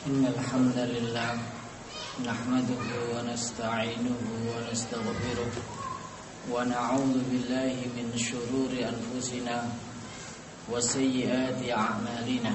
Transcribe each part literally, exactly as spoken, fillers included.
إن الحمد لله نحمده ونستعينه ونستغفره ونعوذ بالله من شرور أنفسنا وسيئات أعمالنا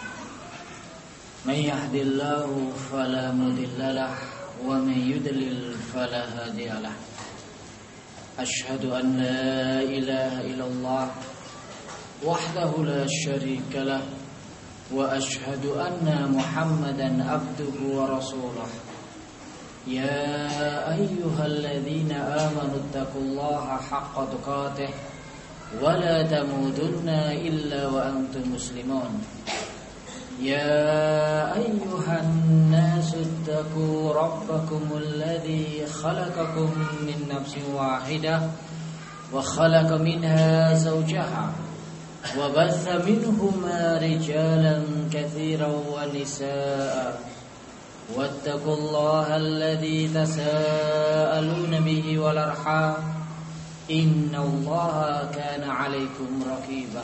من يهد الله فلا مضل له ومن يضلل فلا هادي له أشهد أن لا إله إلا الله وحده لا شريك له وأشهد أن محمدا عبده ورسوله يا أيها الذين آمنوا اتقوا الله حق تقاته ولا تموتن إلا وأنتم مسلمون يا أيها الناس اتقوا ربكم الذي خلقكم من نفس واحدة وخلق منها زوجها وبث منهما رجالا كثيرا ونساء واتقوا الله الذي تساءلون به والأرحام إن الله كان عليكم رقيبا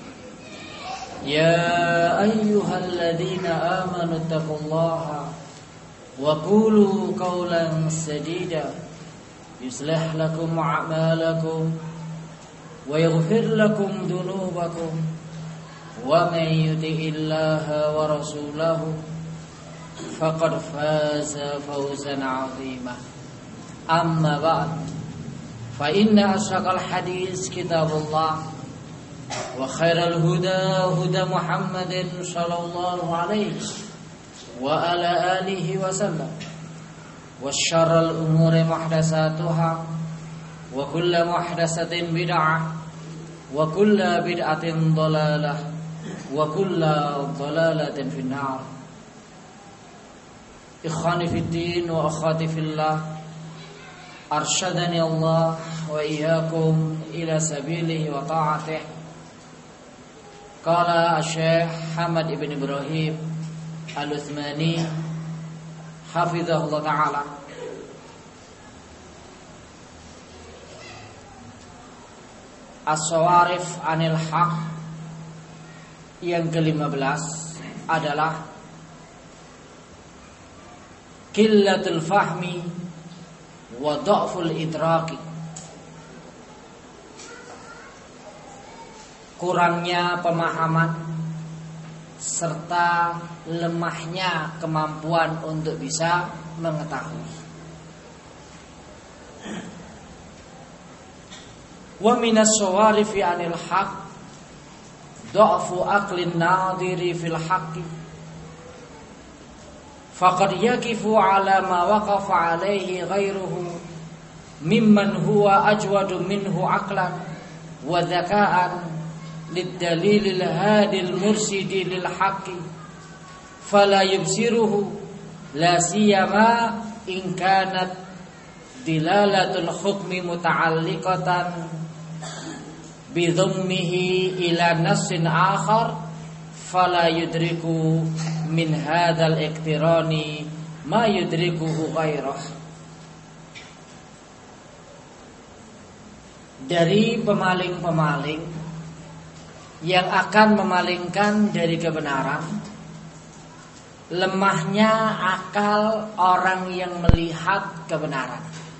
يا أيها الذين آمنوا اتقوا الله وقولوا قولا سديدا يصلح لكم أعمالكم ويغفر لكم ذنوبكم ومن يطع الله ورسوله فقد فاز فوزا عظيما أما بعد فإن أصدق الحديث كتاب الله وخير الهدى هدى محمد صلى الله عليه وعلى آله وسلم وشر الأمور محدثاتها وكل محدثة بدعة وكل بدعة ضلالة وكل ضلالة في النار. إخواني في الدين وأخواتي في الله أرشدني الله وإياكم إلى سبيله وطاعته. قال الشيخ حمد بن إبراهيم العثماني حفظه الله تعالى As-Sawarif Anil Haq yang kelima belas adalah Qillatul Fahmi wa Dha'ful Idraki, kurangnya pemahaman serta lemahnya kemampuan untuk bisa mengetahui. Wa minas sawarifi anil haq dha'fu aqlin nadiri fil haqqi faqad yaqifu ala ma waqafa alayhi ghayruhu mimman huwa ajwadu minhu aqlan wa dhaka'an lid-dalilil hadil mursidi lil haqqi fala yubsiruhu la siyama in kanat dilalatul hukmi muta'alliqatan bidhammihi ila nassin akhar fala yudriku min hadzal iqtirani ma yudrikuhu ghairah. Dari pemaling-pemaling yang akan memalingkan dari kebenaran, lemahnya akal orang yang melihat kebenaran.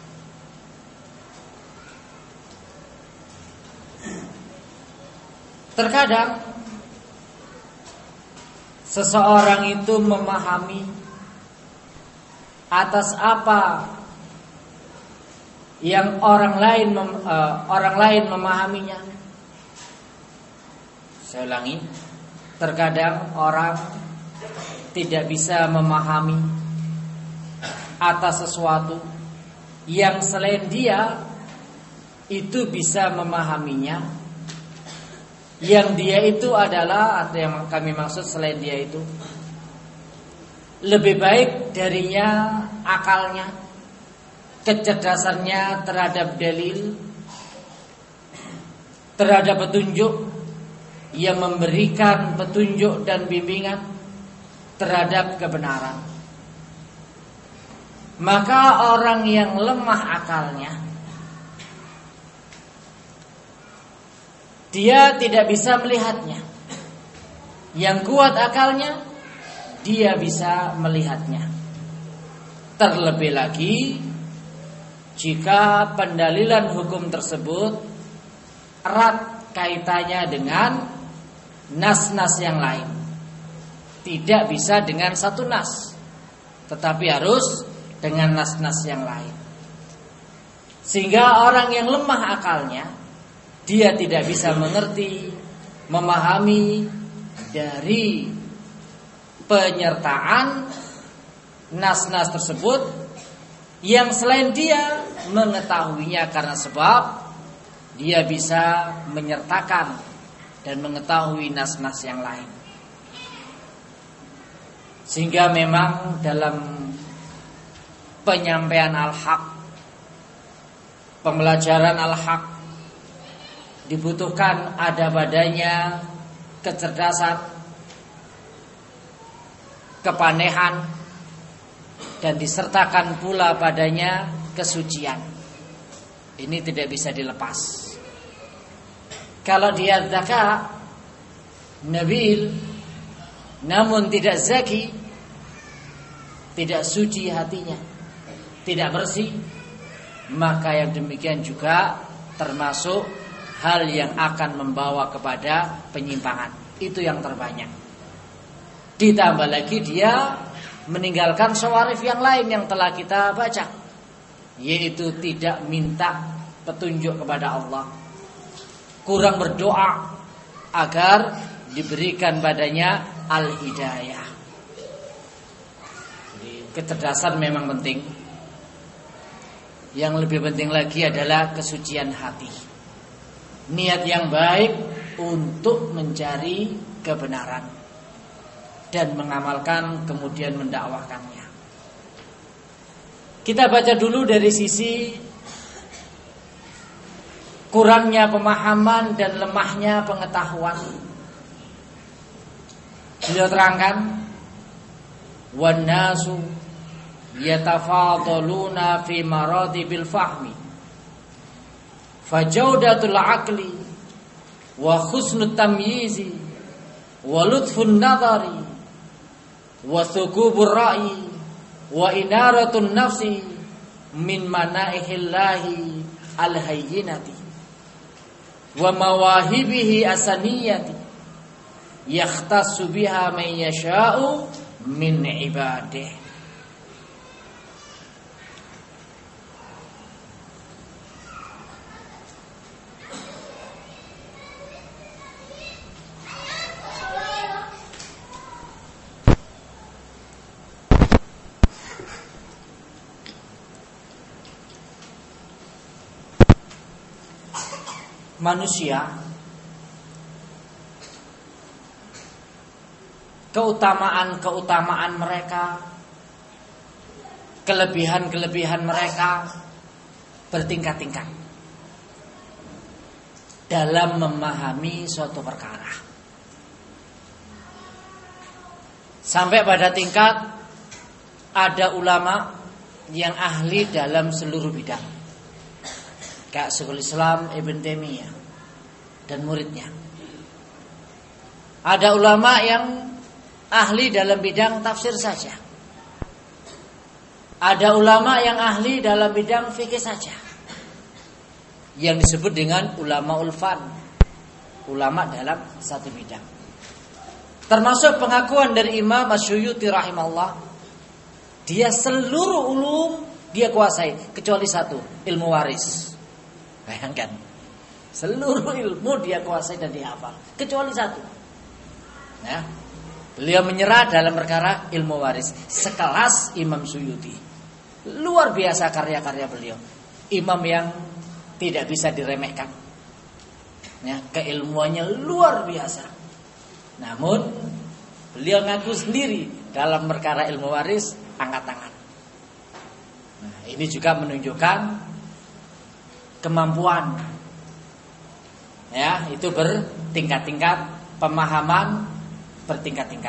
Terkadang seseorang itu memahami atas apa yang orang lain mem, uh, orang lain memahaminya. Saya ulangi, terkadang orang tidak bisa memahami atas sesuatu yang selain dia itu bisa memahaminya. Yang dia itu adalah, atau yang kami maksud selain dia itu, lebih baik darinya akalnya, kecerdasannya terhadap dalil, terhadap petunjuk, yang memberikan petunjuk dan bimbingan terhadap kebenaran. Maka orang yang lemah akalnya, dia tidak bisa melihatnya. Yang kuat akalnya, dia bisa melihatnya. Terlebih lagi jika pendalilan hukum tersebut erat kaitannya dengan nas-nas yang lain. Tidak bisa dengan satu nas, tetapi harus dengan nas-nas yang lain. Sehingga orang yang lemah akalnya, dia tidak bisa mengerti, memahami dari penyertaan nas-nas tersebut yang selain dia mengetahuinya, karena sebab dia bisa menyertakan dan mengetahui nas-nas yang lain. Sehingga memang dalam penyampaian al-haq, pembelajaran al-haq, dibutuhkan ada padanya kecerdasan, kepanehan, dan disertakan pula padanya kesucian. Ini tidak bisa dilepas. Kalau dia zaka, nabil, namun tidak zaki, tidak suci hatinya, tidak bersih, maka yang demikian juga termasuk hal yang akan membawa kepada penyimpangan. Itu yang terbanyak. Ditambah lagi dia meninggalkan syawarif yang lain yang telah kita baca, yaitu tidak minta petunjuk kepada Allah, kurang berdoa agar diberikan padanya al-hidayah. Jadi kecerdasan memang penting. Yang lebih penting lagi adalah kesucian hati, niat yang baik untuk mencari kebenaran dan mengamalkan, kemudian mendakwahkannya. Kita baca dulu dari sisi kurangnya pemahaman dan lemahnya pengetahuan. Beliau terangkan, wan nasu yatafadaluna fi maratibil fahmi, fajaudatul aqli wa husnut tamyizi wa lutfun nadhari wa thukubur ra'i wa inaratun nafsi min manaihillahi al-hayyinati wa mawahibihi asaniyati yakhtassu biha man yasha'u min ibadihi. Manusia, keutamaan-keutamaan mereka, kelebihan-kelebihan mereka bertingkat-tingkat dalam memahami suatu perkara. Sampai pada tingkat ada ulama yang ahli dalam seluruh bidang, kayak Syekhul Islam Ibn Taimiyah dan muridnya. Ada ulama yang ahli dalam bidang tafsir saja. Ada ulama yang ahli dalam bidang fikih saja, yang disebut dengan ulama ulfan, ulama dalam satu bidang. Termasuk pengakuan dari Imam Asyuyuti rahimahullah, dia seluruh ulum dia kuasai kecuali satu, ilmu waris. Bayangkan, seluruh ilmu dia kuasai dan dihafal kecuali satu. Ya, beliau menyerah dalam perkara ilmu waris, sekelas Imam Suyuti. Luar biasa karya-karya beliau, imam yang tidak bisa diremehkan. Ya, keilmuannya luar biasa. Namun beliau ngaku sendiri dalam perkara ilmu waris angkat tangan. Nah, ini juga menunjukkan kemampuan, ya, itu bertingkat-tingkat, pemahaman bertingkat-tingkat.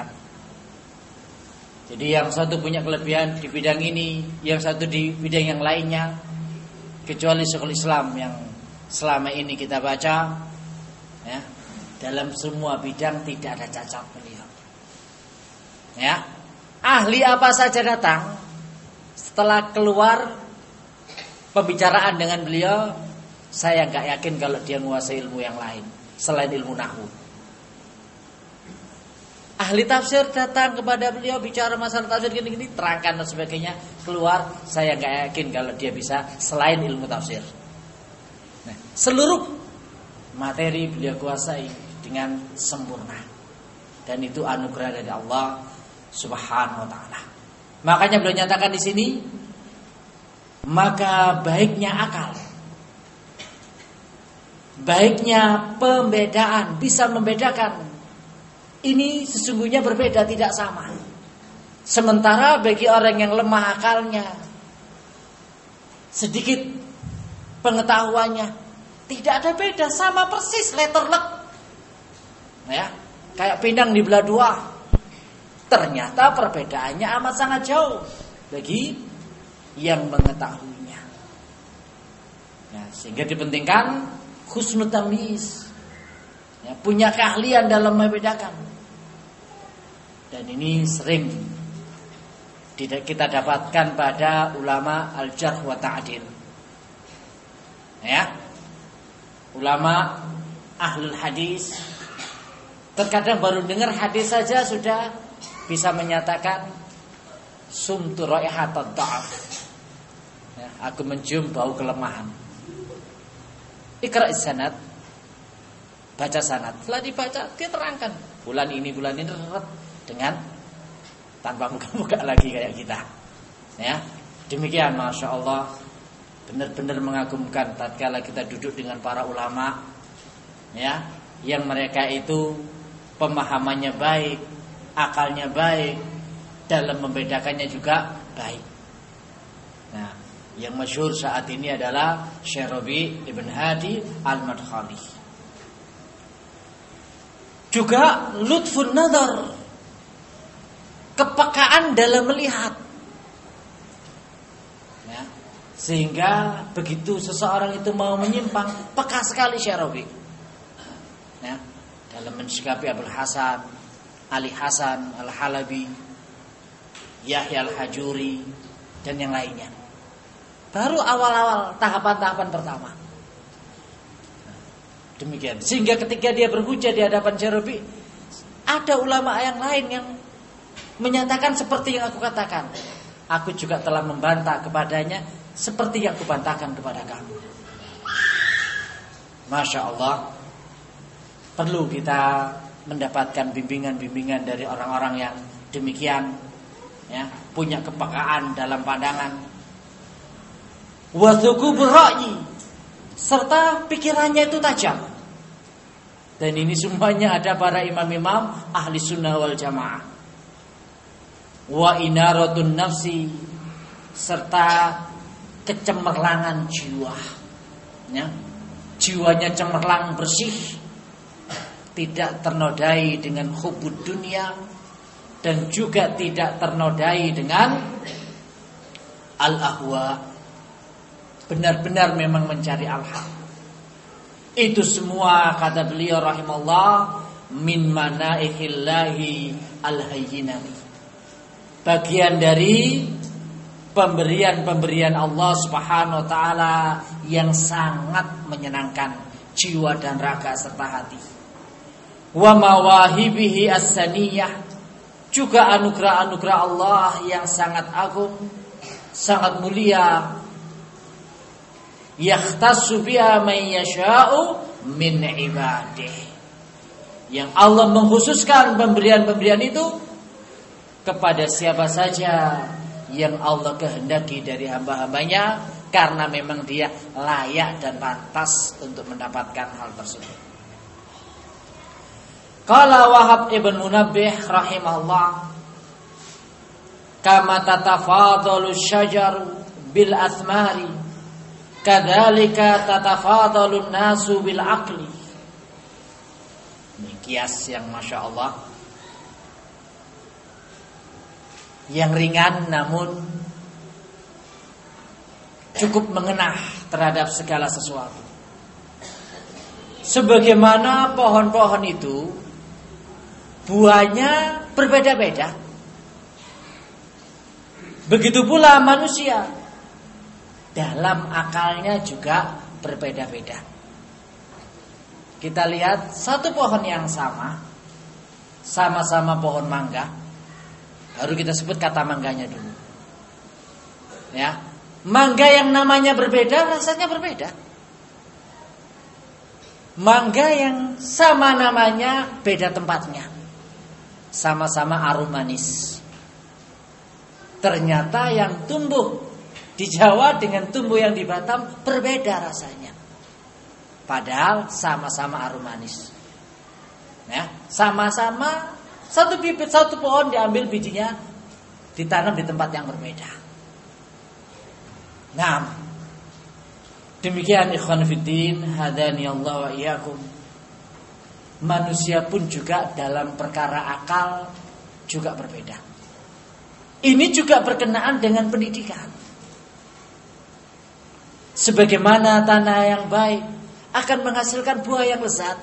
Jadi yang satu punya kelebihan di bidang ini, yang satu di bidang yang lainnya. Kecuali Syekhul Islam yang selama ini kita baca, ya, dalam semua bidang tidak ada cacat beliau. Ya, ahli apa saja datang, setelah keluar pembicaraan dengan beliau, saya gak yakin kalau dia menguasai ilmu yang lain selain ilmu nahwu. Ahli tafsir datang kepada beliau, bicara masalah tafsir gini-gini, terangkan dan sebagainya, keluar, saya gak yakin kalau dia bisa selain ilmu tafsir. Nah, seluruh materi beliau kuasai dengan sempurna, dan itu anugerah dari Allah Subhanahu wa taala. Makanya beliau nyatakan di sini, maka baiknya akal, baiknya pembedaan, bisa membedakan ini sesungguhnya berbeda, tidak sama. Sementara bagi orang yang lemah akalnya, sedikit pengetahuannya, tidak ada beda, sama persis, letter luck. Ya, kayak pindang dibelah dua. Ternyata perbedaannya amat sangat jauh bagi yang mengetahuinya. Ya, sehingga dipentingkan husnul tamyiz, ya, punya keahlian dalam membedakan. Dan ini sering kita dapatkan pada ulama al-jarh wa ta'dil. Ya, ulama ahlul hadis terkadang baru dengar hadis saja sudah bisa menyatakan sumtu raihatat dha'af. Ya, aku mencium bau kelemahan. Iqra' sanad, baca sanad. Setelah dibaca, dia terangkan bulan ini bulan ini dengan tanpa buka-buka lagi kayak kita. Ya, demikian, masya Allah, benar-benar mengagumkan tatkala kita duduk dengan para ulama, ya, yang mereka itu pemahamannya baik, akalnya baik, dalam membedakannya juga baik. Nah, yang masyhur saat ini adalah Syekh Rabi' Ibn Hadi Al-Madkhali. Juga lutfun nazar, kepekaan dalam melihat. Ya, sehingga begitu seseorang itu mau menyimpang, peka sekali Syekh Rabi'. Ya, dalam mensikapi Abul Hasan, Ali Hasan Al-Halabi, Yahya Al-Hajuri, dan yang lainnya. Baru awal-awal tahapan-tahapan pertama. Demikian. Sehingga ketika dia berhujah di hadapan Syekh Rabi', ada ulama yang lain yang menyatakan seperti yang aku katakan. Aku juga telah membantah kepadanya seperti yang aku bantahkan kepada kamu. Masya Allah, perlu kita mendapatkan bimbingan-bimbingan dari orang-orang yang demikian, ya, punya kepekaan dalam pandangan, wa thukubur ra'yi, serta pikirannya itu tajam. Dan ini semuanya ada para imam-imam ahli sunnah wal jamaah. Wa inaratun nafsi, serta kecemerlangan jiwa, ya, jiwanya cemerlang bersih, tidak ternodai dengan hubud dunia, dan juga tidak ternodai dengan al-ahwa, benar-benar memang mencari al-haq. Itu semua, kata beliau rahimahullah, min manaihillahi al-hayyinati, bagian dari pemberian-pemberian Allah Subhanahu wa taala yang sangat menyenangkan jiwa dan raga serta hati. Wa mawahibihi as-saniyah, juga anugerah-anugerah Allah yang sangat agung, sangat mulia, yakhtassu biha man yasha'u min ibadihi, yang Allah mengkhususkan pemberian-pemberian itu kepada siapa saja yang Allah kehendaki dari hamba-hambanya, karena memang dia layak dan pantas untuk mendapatkan hal tersebut. Qala Wahab ibn Munabbih rahimahullah, kama tatafadalu syajaru bil athmari, kadzalika tatafadalu nasu bil aqli. Ini kias yang masya Allah, yang ringan namun cukup mengenah terhadap segala sesuatu. Sebagaimana pohon-pohon itu buahnya berbeda-beda, Begitu pula manusia, dalam akalnya juga berbeda-beda. Kita lihat satu pohon yang sama, sama-sama pohon mangga. Baru kita sebut kata mangganya dulu. Ya, mangga yang namanya berbeda, rasanya berbeda. Mangga yang sama namanya, beda tempatnya. Sama-sama arum manis. Ternyata yang tumbuh di Jawa dengan tumbuh yang di Batam berbeda rasanya. Padahal sama-sama arum manis. Ya, sama-sama satu bibit, satu pohon diambil bijinya, ditanam di tempat yang berbeda. Nah, demikian ikhwan fiddin, hadani Allah wa iyyakum. Manusia pun juga dalam perkara akal juga berbeda. Ini juga berkenaan dengan pendidikan. Sebagaimana tanah yang baik akan menghasilkan buah yang lezat,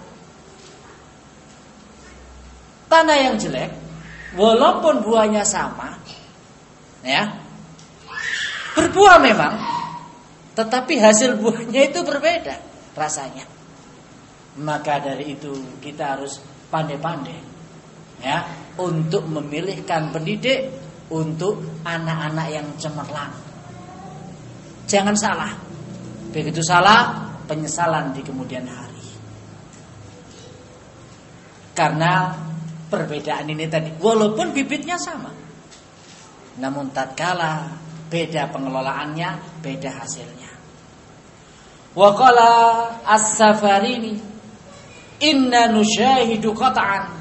tanah yang jelek walaupun buahnya sama, ya, berbuah memang, tetapi hasil buahnya itu berbeda rasanya. Maka dari itu kita harus pandai-pandai, ya, untuk memilihkan pendidik untuk anak-anak yang cemerlang. Jangan salah. Begitu salah, penyesalan di kemudian hari. Karena perbedaan ini tadi, walaupun bibitnya sama, namun tatkala beda pengelolaannya, beda hasilnya. Wa qala as-Safarini, inna nusyahidu qat'an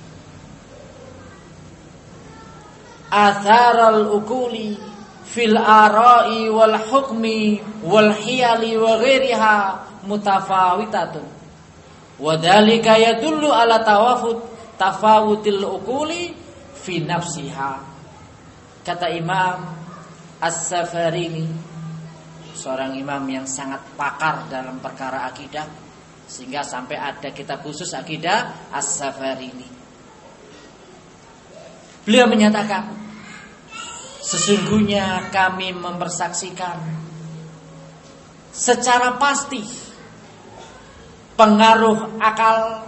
atharal ukuli fil ara'i wal hukmi wal hiyali wa ghairiha mutafawitatun. Wa dzalika yadullu ala tawafut tafawutil ukuli fi nafsiha. Kata Imam As-Safarini, seorang imam yang sangat pakar dalam perkara akidah, sehingga sampai ada kitab khusus akidah As-Safarini. Beliau menyatakan, sesungguhnya kami mempersaksikan secara pasti pengaruh akal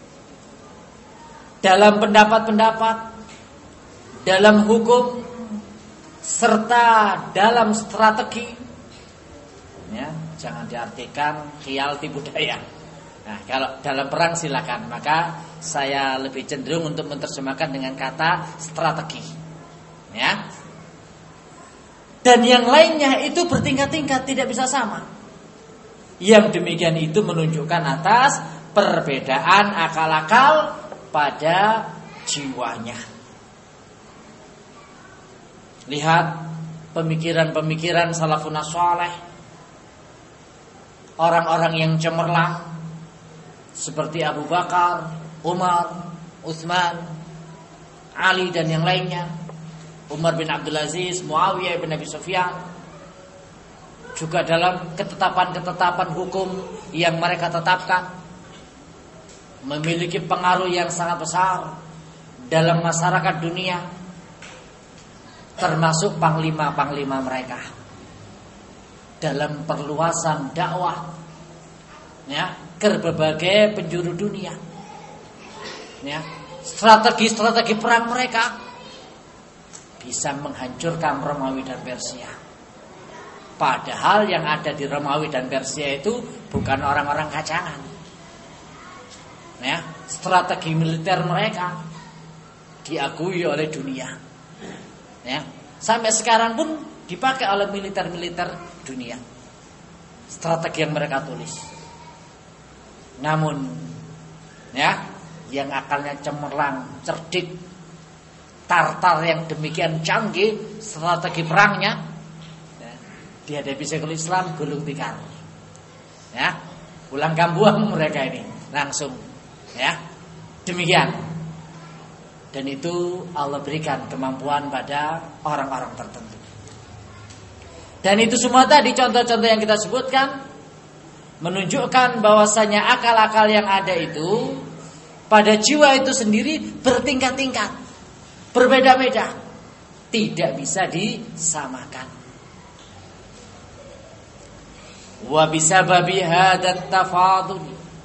dalam pendapat-pendapat, dalam hukum, serta dalam strategi. Ya, jangan diartikan khiyal tipu daya. Nah, kalau dalam perang silakan, maka saya lebih cenderung untuk menerjemahkan dengan kata strategi. Ya. Dan yang lainnya itu bertingkat-tingkat, tidak bisa sama. Yang demikian itu menunjukkan atas perbedaan akal-akal pada jiwanya. Lihat pemikiran-pemikiran salafun saleh, orang-orang yang cemerlang seperti Abu Bakar, Umar, Utsman, Ali dan yang lainnya, Umar bin Abdul Aziz, Muawiyah bin Abi Sufyan, juga dalam ketetapan-ketetapan hukum yang mereka tetapkan memiliki pengaruh yang sangat besar dalam masyarakat dunia, termasuk panglima-panglima mereka dalam perluasan dakwah, ya, ke berbagai penjuru dunia. Ya, strategi-strategi perang mereka bisa menghancurkan Romawi dan Persia. Padahal yang ada di Romawi dan Persia itu bukan orang-orang kacangan. Ya, strategi militer mereka diakui oleh dunia. Ya, sampai sekarang pun dipakai oleh militer-militer dunia. Strategi yang mereka tulis. Namun, ya, yang akalnya cemerlang, cerdik, Tartar yang demikian canggih strategi perangnya, ya, dihadapi Syekhul Islam gulung tikar. Ya, pulang kampung mereka ini langsung, ya, demikian. Dan itu Allah berikan kemampuan pada orang-orang tertentu. Dan itu semua tadi contoh-contoh yang kita sebutkan menunjukkan bahwasanya akal-akal yang ada itu pada jiwa itu sendiri bertingkat-tingkat, berbeda-beda. tidak bisa disamakan. Wa bisababi hadat tafadul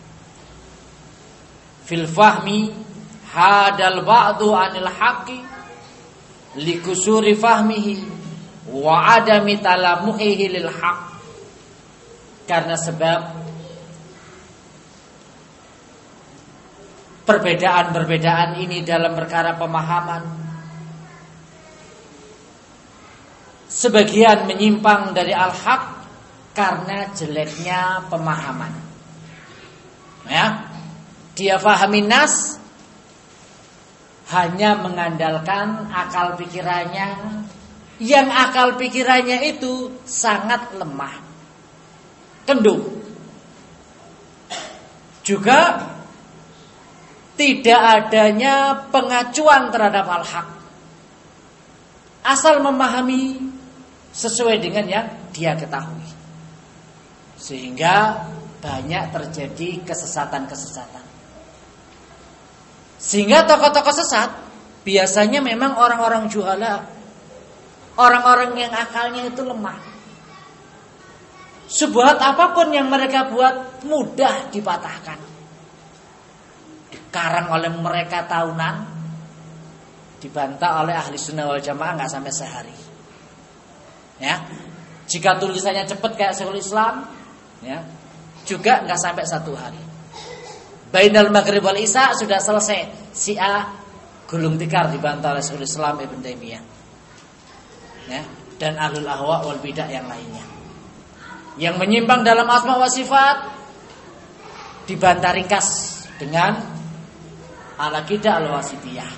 fil fahmi hadal ba'du anil haqqi likusuri fahmihi wa adami talamuhihi lil haqq. Karena sebab perbedaan-perbedaan ini dalam perkara pemahaman, sebagian menyimpang dari al-haq karena jeleknya pemahaman. Ya, dia fahami nas hanya mengandalkan akal pikirannya, yang akal pikirannya itu sangat lemah, kendung. Juga tidak adanya pengacuan terhadap al-haq, asal memahami sesuai dengan yang dia ketahui, sehingga banyak terjadi kesesatan-kesesatan. Sehingga tokoh-tokoh sesat biasanya memang orang-orang juhala, orang-orang yang akalnya itu lemah. Sebuat apapun yang mereka buat mudah dipatahkan. Dikarang oleh mereka tahunan, dibantah oleh ahli sunnah wal jamaah nggak sampai sehari. Ya, jika tulisannya cepat kayak Syekhul Islam, ya, juga nggak sampai satu hari. Bainal maghrib wal isya sudah selesai. Si A gulung tikar dibantah oleh Syekhul Islam Ibn Taimiyah. Ya, dan ahlul ahwa wal bidah yang lainnya. Yang menyimpang dalam asma wa sifat dibantah ringkas dengan al-aqidah al-wasitiyah.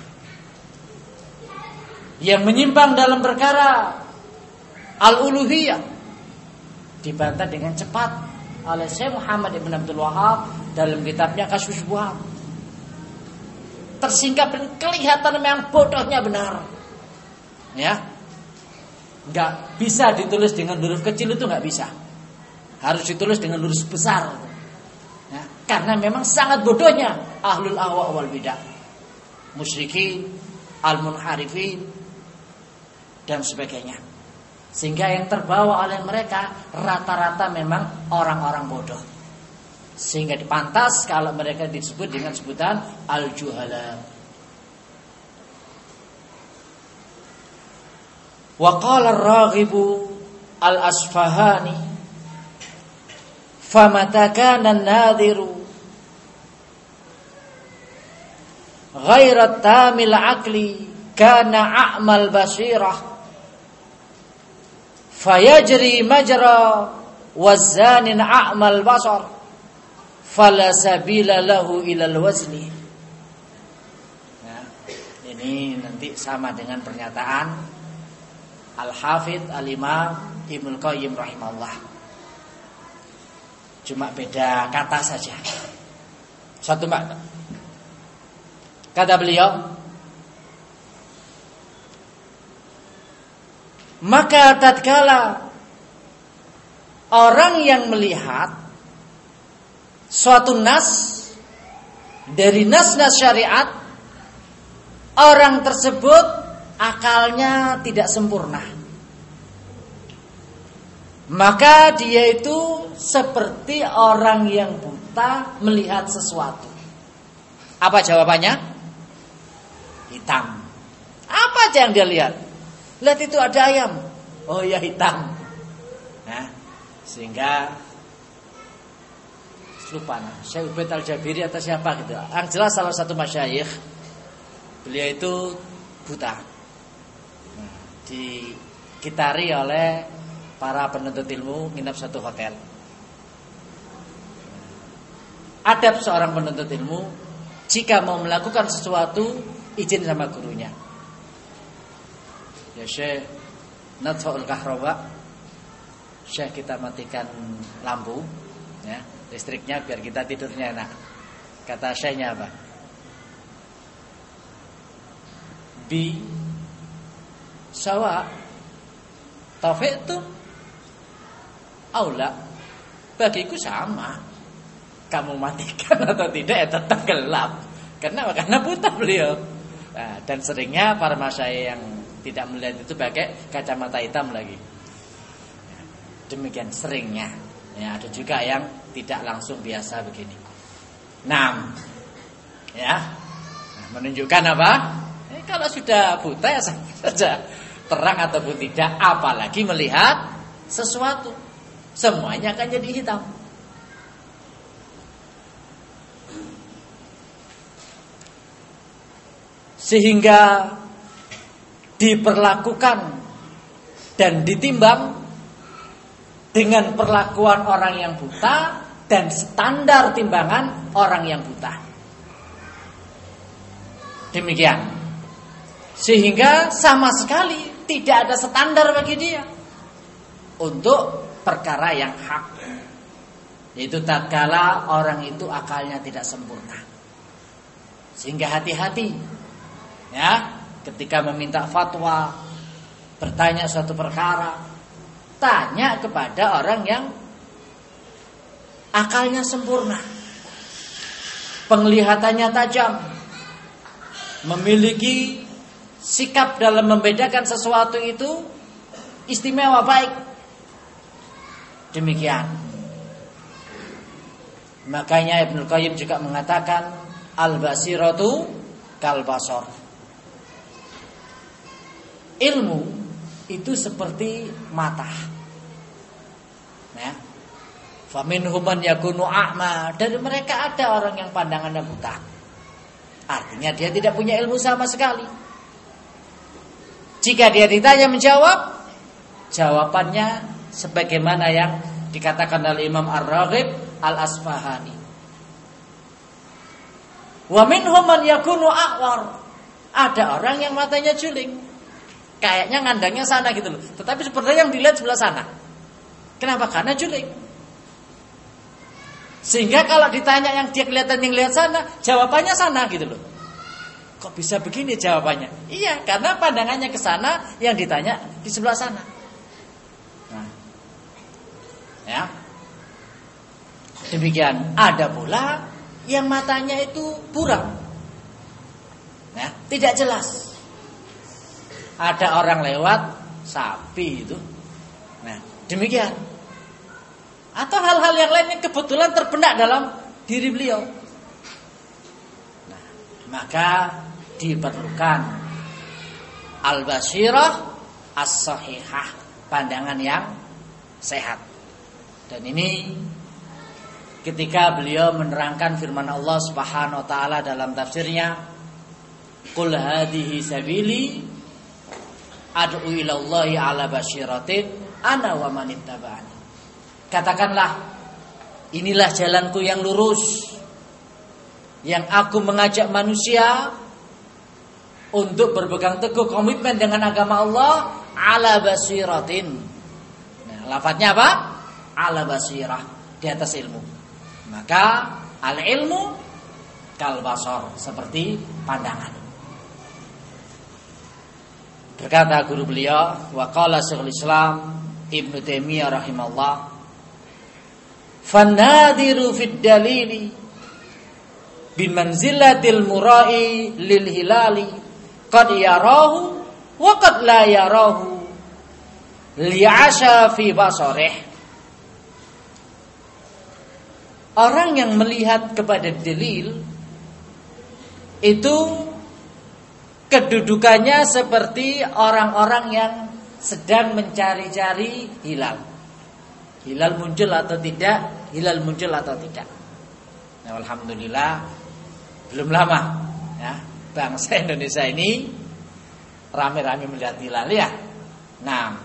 Yang menyimpang dalam perkara al-uluhiyah dibantah dengan cepat oleh Syekh Muhammad Ibn Abdul Wahab dalam kitabnya Kasyfus Syubhat. Tersingkap dan kelihatan memang bodohnya benar. Ya, nggak bisa ditulis dengan huruf kecil, itu nggak bisa. Harus ditulis dengan huruf besar. Ya, karena memang sangat bodohnya ahlul ahwa wal bidah, musyrikin, al-munharifin dan sebagainya. Sehingga yang terbawa oleh mereka rata-rata memang orang-orang bodoh. Sehingga dipantas kalau mereka disebut dengan sebutan al-juhala. Wa qala ar-raghibu al-asfahani famata kana an-nadhiru ghairat tamil aqli kana a'mal basirah fayajri majra wazanin a'mal basar fala sabila lahu ilal wazni. Nah, ini nanti sama dengan pernyataan Al-Hafidz Al-Imam Ibnu Qayyim rahimahullah. Cuma beda kata saja. Satu makna. Kata beliau, maka tatkala orang yang melihat suatu nas dari nas-nas syariat, orang tersebut akalnya tidak sempurna, maka dia itu seperti orang yang buta melihat sesuatu. Apa jawabannya? Hitam. Apa aja yang dia lihat? Lihat itu ada ayam. Oh ya, hitam. Nah, sehingga lupa nah, Syekh Ubaid Al-Jabiri atau siapa gitu. Yang jelas salah satu masyayikh, beliau itu buta. Nah, dikitari oleh para penuntut ilmu nginap satu hotel. Adab seorang penuntut ilmu, jika mau melakukan sesuatu izin sama gurunya. Ya Syekh, nadfa'ul kahraba, Syekh kita matikan lampu, ya, listriknya biar kita tidurnya enak. Kata Syekhnya apa? Bi sawa taufik itu aula, bagiku sama. Kamu matikan atau tidak ya tetap gelap. Karena karena buta beliau. Nah, dan seringnya para masyayikh yang tidak melihat itu pakai kacamata hitam lagi. Demikian seringnya. Ya, ada juga yang tidak langsung biasa begini. Nah, ya, nah, menunjukkan apa? Eh, kalau sudah buta ya saja, terang ataupun tidak, apalagi melihat sesuatu, semuanya akan jadi hitam. Sehingga diperlakukan dan ditimbang dengan perlakuan orang yang buta dan standar timbangan orang yang buta. Demikian. Sehingga sama sekali tidak ada standar bagi dia untuk perkara yang hak. Yaitu tatkala orang itu akalnya tidak sempurna. Sehingga hati-hati ya, ketika meminta fatwa, bertanya suatu perkara, tanya kepada orang yang akalnya sempurna, penglihatannya tajam, memiliki sikap dalam membedakan sesuatu itu istimewa baik. Demikian. Makanya Ibnu Qayyim juga mengatakan al-basiratu kal basar. Ilmu itu seperti mata. Ya. Faminhum man yakunu a'ma. Dari mereka ada orang yang pandangannya buta. Artinya dia tidak punya ilmu sama sekali. Jika dia ditanya menjawab, jawabannya sebagaimana yang dikatakan oleh Imam Ar-Raghib Al-Asfahani. Wa minhum man yakunu a'war. Ada orang yang matanya juling. Kayaknya ngandangnya sana gitu loh. Tetapi sebenarnya yang dilihat sebelah sana. Kenapa? Karena juling. Sehingga kalau ditanya yang dia kelihatan yang lihat sana, jawabannya sana gitu loh. Kok bisa begini jawabannya? Iya, karena pandangannya ke sana, yang ditanya di sebelah sana. Nah, ya. Demikian. Ada pula yang matanya itu buram. Ya, tidak jelas. Ada orang lewat sapi itu. Nah, demikian. Atau hal-hal yang lain yang kebetulan terbenak dalam diri beliau. Nah, maka diperlukan al-basirah as-sahihah, pandangan yang sehat. Dan ini ketika beliau menerangkan firman Allah Subhanahu wa taala dalam tafsirnya, qul hadhihi sabili ad'u ilallahi ala basyiratin ana wa man ittaba'ani. Katakanlah, inilah jalanku yang lurus, yang aku mengajak manusia untuk berpegang teguh komitmen dengan agama Allah ala basiratin. Nah, lafadznya apa? Ala basirah, di atas ilmu. Maka al ilmu kal basar, seperti pandangan. Berkata guru beliau, wa qala Syekhul Islam Ibnu Taimiyah rahimahullah, "Fanadiru fid dalili bimanzilatil murai lil hilali qad yarahu wa qad la yarahu li'asha fi basarih." Orang yang melihat kepada dalil itu kedudukannya seperti orang-orang yang sedang mencari-cari hilal. Hilal muncul atau tidak, hilal muncul atau tidak. Nah, alhamdulillah belum lama ya, bangsa Indonesia ini rame-rame melihat hilal ya. Nah,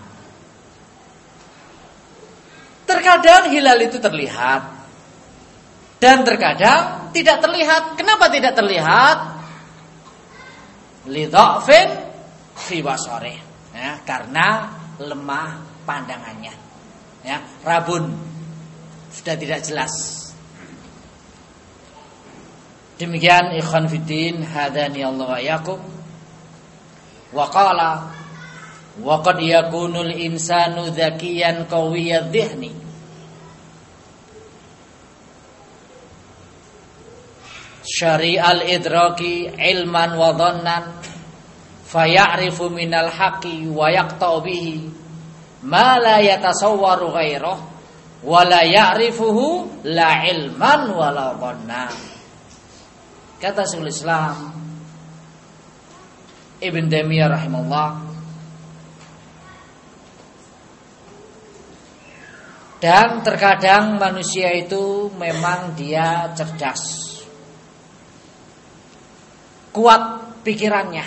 terkadang hilal itu terlihat dan terkadang tidak terlihat. Kenapa tidak terlihat? Lidha'fin fi basarih, ya, karena lemah pandangannya, ya, rabun, sudah tidak jelas. Demikian ikhwan fiddin, hadani Allah wa yakum. Wa qala wa qad yakunul insanu dzakiyan qawiyadh dhihni syari'al idraki ilman wa dhannan faya'rifu minal haqqi wa yaqta'u bihi ma la yatasawwaru ghairuh wa la ya'rifuhu la ilman wa la dhanna. Kata Syekhul Islam Ibn Taimiyah rahimahullah, dan terkadang manusia itu memang dia cerdas, kuat pikirannya,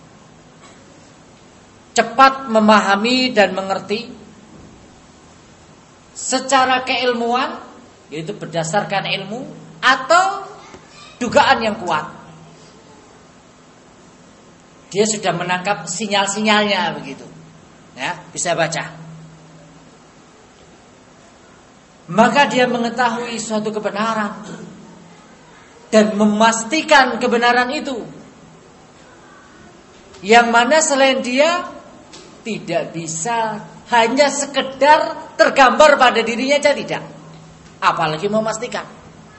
cepat memahami dan mengerti secara keilmuan, yaitu berdasarkan ilmu atau dugaan yang kuat. Dia sudah menangkap sinyal-sinyalnya begitu, ya, bisa baca. Maka dia mengetahui suatu kebenaran dan memastikan kebenaran itu, yang mana selain dia tidak bisa hanya sekedar tergambar pada dirinya saja, tidak, apalagi memastikan.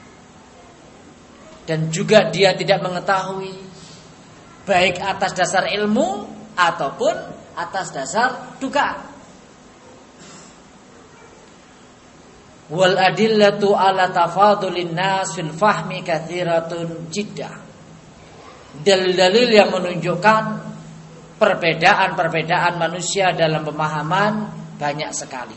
Dan juga dia tidak mengetahui baik atas dasar ilmu ataupun atas dasar dugaan. Wal adillatu ala tafadulin nas fil fahmi katsiratun jiddah. Dalil-dalil yang menunjukkan perbedaan-perbedaan manusia dalam pemahaman banyak sekali.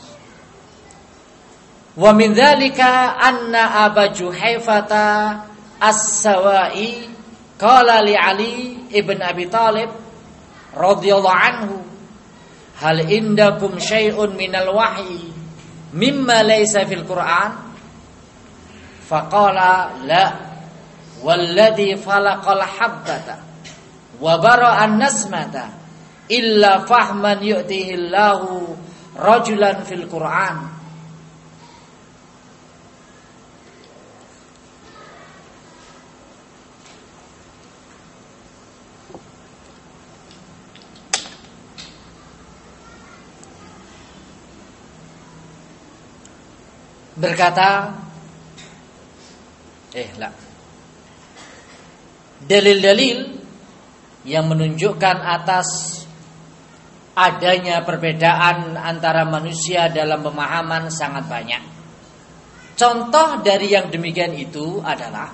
Wa min dzalika anna Aba Juhaifata As-Sawai qala li Ali ibn Abi Thalib radhiyallahu anhu, hal indakum syai'un minal wahyi mimma laysa fil Qur'an? Faqala la, walladhi falaqal habbata wa bara'an nasmata illa fahman yu'tihi Allahu rajulan fil Qur'an. Berkata, eh lah, dalil-dalil yang menunjukkan atas adanya perbedaan antara manusia dalam pemahaman sangat banyak. Contoh dari yang demikian itu adalah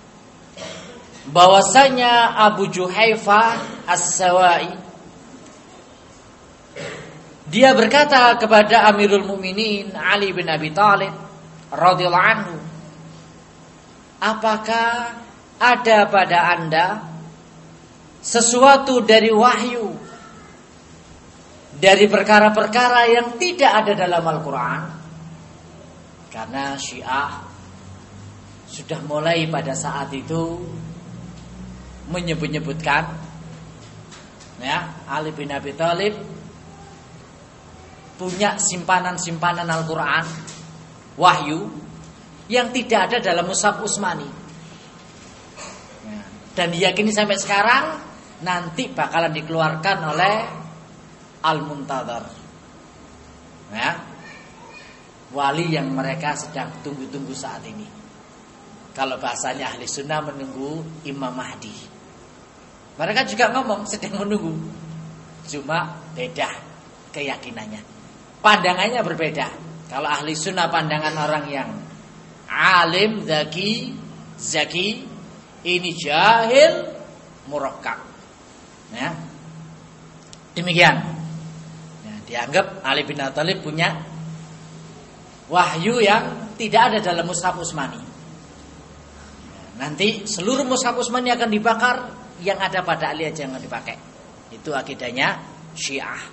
bahwasanya Abu Juhaifah As-Sawai, dia berkata kepada Amirul Mukminin Ali bin Abi Thalib radhiyallahu anhu, apakah ada pada Anda sesuatu dari wahyu, dari perkara-perkara yang tidak ada dalam Al-Quran? Karena Syiah sudah mulai pada saat itu menyebut-nyebutkan, ya, Ali bin Abi Thalib punya simpanan-simpanan Al-Quran wahyu yang tidak ada dalam Mushaf Utsmani, dan diyakini sampai sekarang nanti bakalan dikeluarkan oleh Al-Muntadhar, ya, wali yang mereka sedang tunggu-tunggu saat ini. Kalau bahasanya ahli sunnah menunggu Imam Mahdi. Mereka juga ngomong sedang menunggu, cuma beda keyakinannya, pandangannya berbeda. Kalau ahli sunnah pandangan orang yang alim, zaki, zaki, ini jahil, murakkab, ya, demikian. Ya, dianggap Ali bin Abi Thalib punya wahyu yang tidak ada dalam Mushaf Utsmani. Nanti seluruh Mushaf Utsmani akan dibakar, yang ada pada Ali aja yang dipakai. Itu akidahnya Syiah.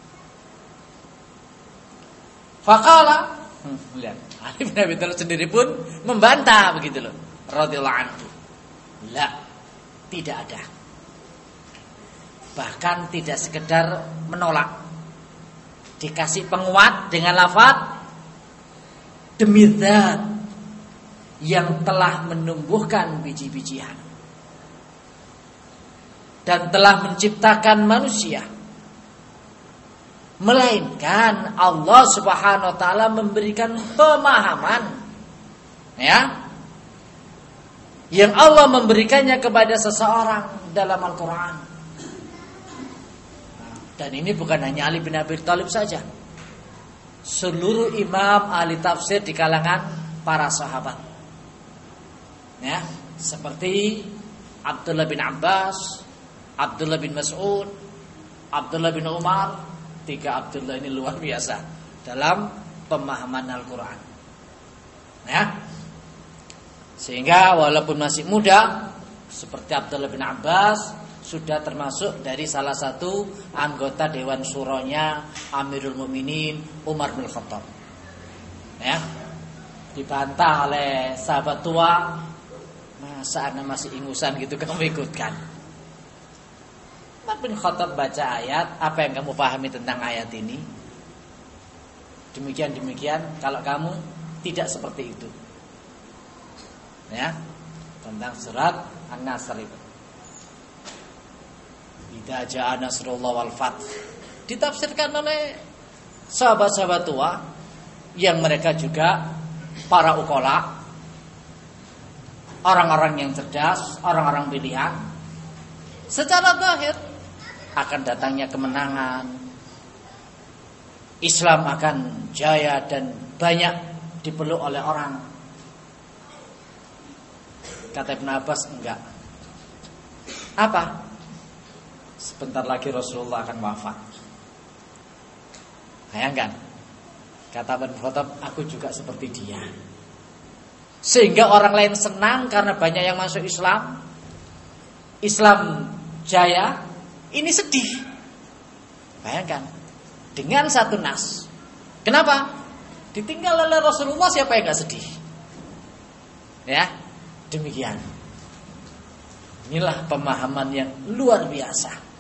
Faqala, hmm, lihat, Ali bin Abi Thalib sendiri pun membantah begitu loh, radhiyallahu anhu. La, tidak ada. Bahkan tidak sekedar menolak, dikasih penguat dengan lafaz demi Zat yang telah menumbuhkan biji-bijian dan telah menciptakan manusia, melainkan Allah Subhanahu wa taala memberikan pemahaman, ya, yang Allah memberikannya kepada seseorang dalam Al-Quran. Dan ini bukan hanya Ali bin Abi Thalib saja. Seluruh imam ahli tafsir di kalangan para sahabat. Ya, seperti Abdullah bin Abbas, Abdullah bin Mas'ud, Abdullah bin Umar. Tiga Abdullah ini luar biasa dalam pemahaman Al-Quran. Ya, sehingga walaupun masih muda, seperti Abdullah bin Abbas, sudah termasuk dari salah satu anggota Dewan Syuranya Amirul Mukminin Umar bin Khattab. Ya, dibantah oleh sahabat tua, masa anda masih ingusan gitu kamu ikutkan. Umar bin Khattab baca ayat, apa yang kamu pahami tentang ayat ini? Demikian-demikian, kalau kamu tidak seperti itu. Ya, tentang surat An-Nasr itu. Idza jaa nasrullah wal fath. Ditafsirkan oleh sahabat-sahabat tua yang mereka juga para ukola, orang-orang yang cerdas, orang-orang pilihan. Secara zahir akan datangnya kemenangan, Islam akan jaya dan banyak dipeluk oleh orang. Kata Ibn Abbas, enggak. Apa? Sebentar lagi Rasulullah akan wafat. Bayangkan, kata Ibn Khattab, aku juga seperti dia. Sehingga orang lain senang karena banyak yang masuk Islam, Islam jaya. Ini sedih. Bayangkan, dengan satu nas. Kenapa? Ditinggal oleh Rasulullah, siapa yang gak sedih? Ya, demikian. Inilah pemahaman yang luar biasa.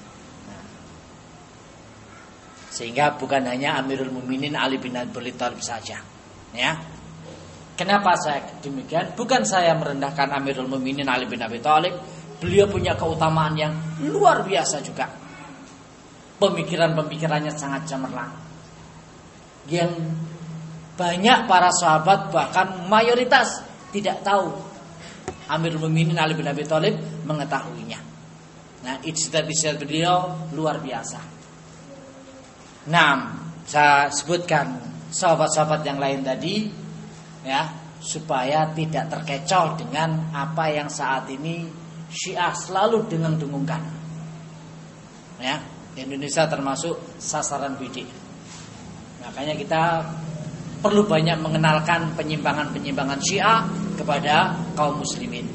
Sehingga bukan hanya Amirul Mukminin Ali bin Abi Thalib saja. Ya. Kenapa saya demikian? Bukan saya merendahkan Amirul Mukminin Ali bin Abi Thalib. Beliau punya keutamaan yang luar biasa juga. Pemikiran-pemikirannya sangat cemerlang. Yang banyak para sahabat bahkan mayoritas tidak tahu Amirul Mukminin Ali bin Abi Thalib mengetahuinya. Nah, ijtihad-ijtihad beliau luar biasa. Nah, saya sebutkan sahabat-sahabat yang lain tadi, ya, supaya tidak terkecoh dengan apa yang saat ini Syiah selalu dengung-dengungkan. Ya, Indonesia termasuk sasaran bidik. Makanya kita perlu banyak mengenalkan penyimpangan-penyimpangan Syiah kepada kaum muslimin.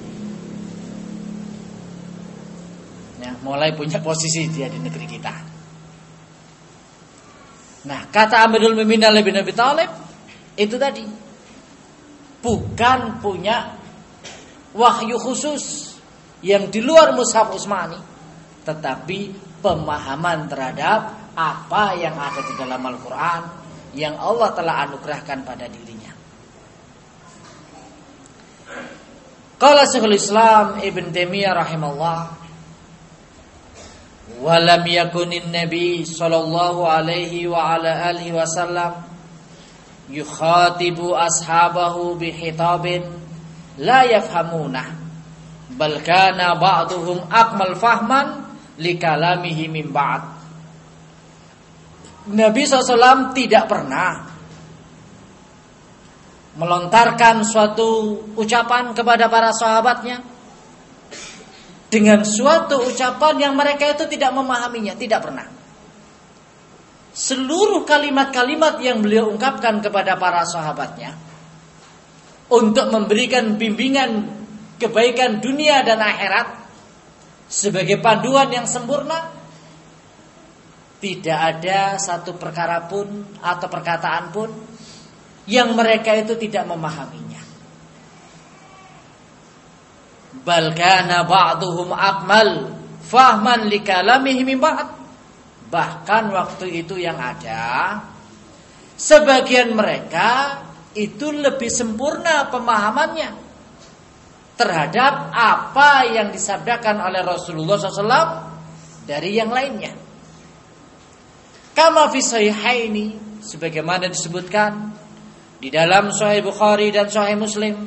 Ya, mulai punya posisi dia di negeri kita. Nah, kata Amirul Mukminin Ali bin Abi Thalib itu tadi, bukan punya wahyu khusus yang di luar mushaf Utsmani, tetapi pemahaman terhadap apa yang ada di dalam Al-Quran yang Allah telah anugerahkan pada dirinya. Qala Syekhul Islam Ibn Taimiyah rahimahullah, walam yakunin nabi sallallahu alaihi wa ala alihi wasallam yukhatibu ashabahu bihitabin la yafhamunah, bal kana ba'duhum akmal fahman likalamihi min ba'd. Nabi shallallahu alaihi wasallam tidak pernah melontarkan suatu ucapan kepada para sahabatnya dengan suatu ucapan yang mereka itu tidak memahaminya, tidak pernah. Seluruh kalimat-kalimat yang beliau ungkapkan kepada para sahabatnya untuk memberikan bimbingan kebaikan dunia dan akhirat sebagai panduan yang sempurna, tidak ada satu perkara pun atau perkataan pun yang mereka itu tidak memahaminya. Bal kana ba'duhum akmal fahman likalamihi min ba'd. Bahkan waktu itu yang ada, sebagian mereka itu lebih sempurna pemahamannya terhadap apa yang disabdakan oleh Rasulullah shallallahu alaihi wasallam dari yang lainnya. Kama fi sahihaini, sebagaimana disebutkan di dalam Sahih Bukhari dan Sahih Muslim,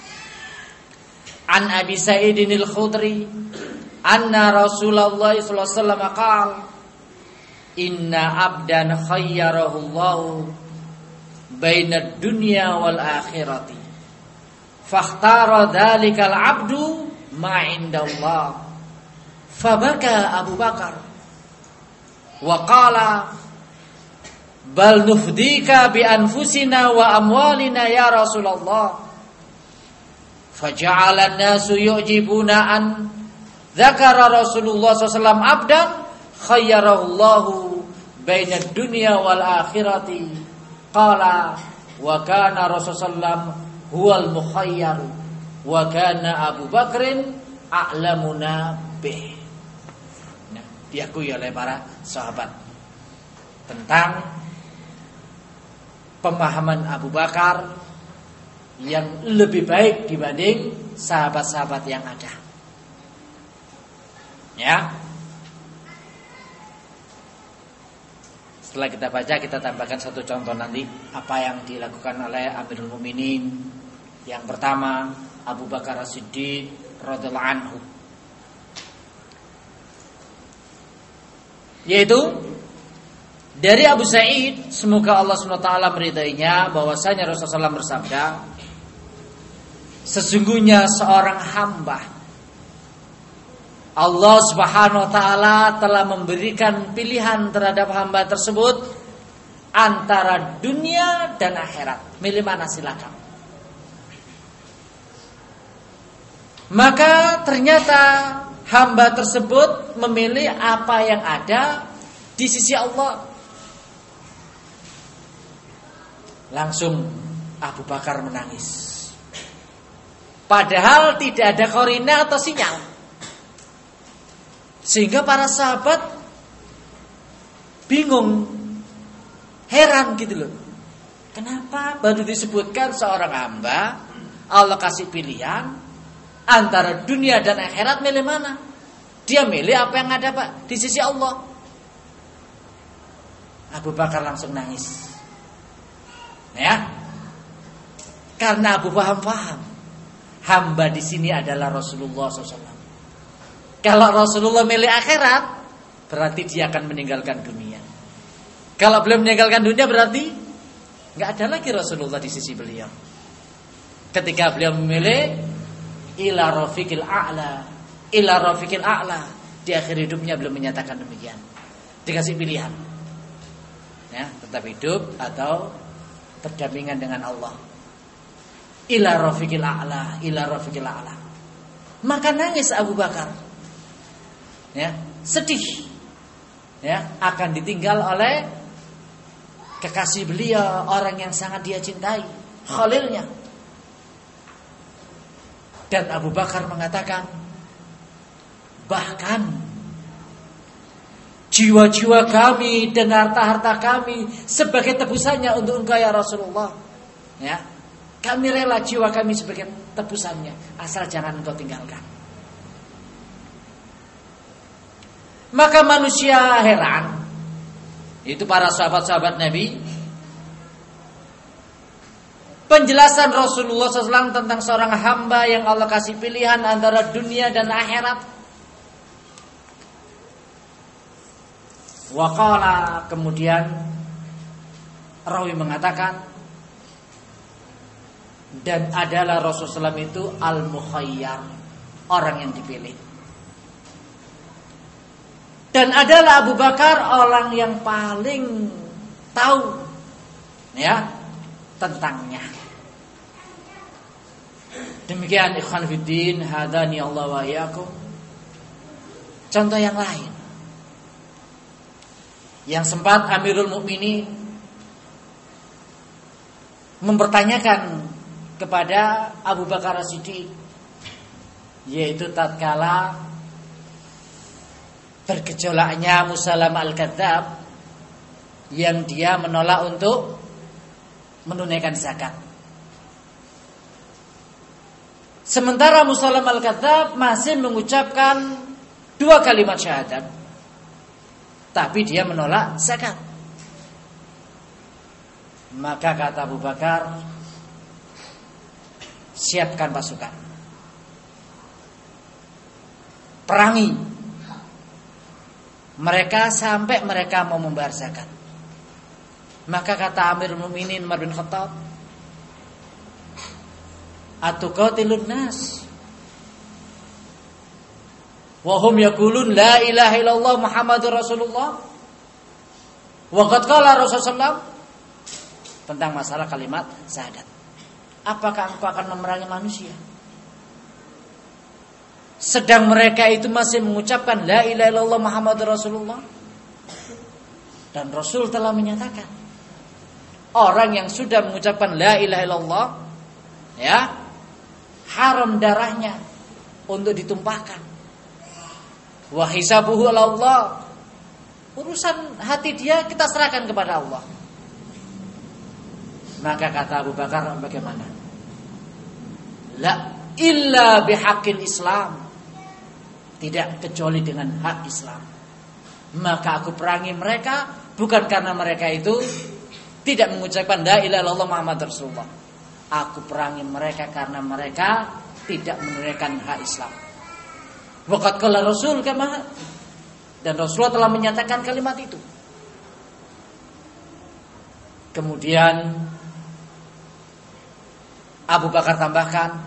an Abi Sa'idin al-Khudri anna Rasulullah sallallahu alaihi wasallam qala inna abdan khayyarahullahu bainad dunya wal akhirati fakhtara dzalikal abdu ma indallah. Fabaka Abu Bakar wa qala bal nufdika bi anfusina wa amwalina ya Rasulullah. Faja'ala an-nasu yu'jibuna an dzakara Rasulullah sallallahu alaihi wasallam abdan khayyarahullahu bainad dunya wal akhirati. Qala wa kana Rasulullah huwal mukhayyar wa kana Abu Bakrin a'lamuna bih. Nah, diakui oleh para sahabat tentang pemahaman Abu Bakar yang lebih baik dibanding sahabat-sahabat yang ada. Ya. Setelah kita baca, kita tambahkan satu contoh nanti apa yang dilakukan oleh Amirul Mukminin. Yang pertama, Abu Bakar As-Siddiq radhiyallahu anhu, yaitu dari Abu Sa'id, semoga Allah subhanahu wa taala meridainya, bahwasanya Rasulullah sallallahu alaihi wasallam bersabda, sesungguhnya seorang hamba Allah subhanahu wa ta'ala telah memberikan pilihan terhadap hamba tersebut antara dunia dan akhirat. Milih mana silakan. Maka ternyata hamba tersebut memilih apa yang ada di sisi Allah. Langsung Abu Bakar menangis. Padahal tidak ada korina atau sinyal. Sehingga para sahabat bingung, heran gitu loh. Kenapa baru disebutkan seorang hamba Allah kasih pilihan antara dunia dan akhirat, milih mana? Dia milih apa yang ada Pak di sisi Allah. Abu Bakar langsung nangis. Ya. Karena Abu paham-paham hamba di sini adalah Rasulullah shallallahu alaihi wasallam. Kalau Rasulullah milih akhirat, berarti dia akan meninggalkan dunia. Kalau beliau meninggalkan dunia, berarti nggak ada lagi Rasulullah di sisi beliau. Ketika beliau memilih ila rafiqil a'la, ila rafiqil a'la, di akhir hidupnya beliau menyatakan demikian. Dikasih pilihan, ya, tetap hidup atau berdampingan dengan Allah. Ila rafiqil a'la, ila rafiqil a'la. Maka nangis Abu Bakar. Ya, sedih. Ya, akan ditinggal oleh kekasih beliau, orang yang sangat dia cintai, khalilnya. Dan Abu Bakar mengatakan, bahkan jiwa-jiwa kami dan harta-harta kami sebagai tebusannya untuk engkau ya Rasulullah. Ya, kami rela jiwa kami sebagai tebusannya, asal jangan engkau tinggalkan. Maka manusia heran, itu para sahabat-sahabat Nabi, penjelasan Rasulullah shallallahu alaihi wasallam tentang seorang hamba yang Allah kasih pilihan antara dunia dan akhirat. Waqala, kemudian rawi mengatakan, dan adalah Rasulullah shallallahu alaihi wasallam itu al-mukhayyar, orang yang dipilih. Dan adalah Abu Bakar orang yang paling tahu, ya, tentangnya. Demikian ikhwan fiddin, hadani Allah wa iyyakum. Contoh yang lain yang sempat Amirul Mukminin mempertanyakan kepada Abu Bakar As-Siddiq, yaitu tatkala bergejolaknya Musalam Al-Kadzab yang dia menolak untuk menunaikan zakat. Sementara Musalam Al-Kadzab masih mengucapkan dua kalimat syahadat, tapi dia menolak zakat. Maka kata Abu Bakar, siapkan pasukan, perangi. mereka sampai mereka mau membayar zakat. Maka kata Amirul Mukminin Umar bin Khattab, atuqatilun nas wa hum yaqulun la ilaha illallah Muhammadur Rasulullah wa qad qala Rasulullah tentang masalah kalimat syahadat. Apakah engkau akan memerangi manusia sedang mereka itu masih mengucapkan la ilaha illallah Muhammadur Rasulullah? Dan Rasul telah menyatakan orang yang sudah mengucapkan la ilaha illallah, ya, haram darahnya untuk ditumpahkan. Wa hisabuhu ala Allah. Urusan hati dia kita serahkan kepada Allah. Maka kata Abu Bakar, bagaimana? La illa bihaqqil Islam. Tidak kecuali dengan hak Islam. Maka aku perangi mereka bukan karena mereka itu tidak mengucapkan la ilaha illallah Muhammad Rasulullah. Aku perangi mereka karena mereka tidak menunaikan hak Islam. Waqad qala Rasul kama, dan Rasulullah telah menyatakan kalimat itu. Kemudian Abu Bakar tambahkan,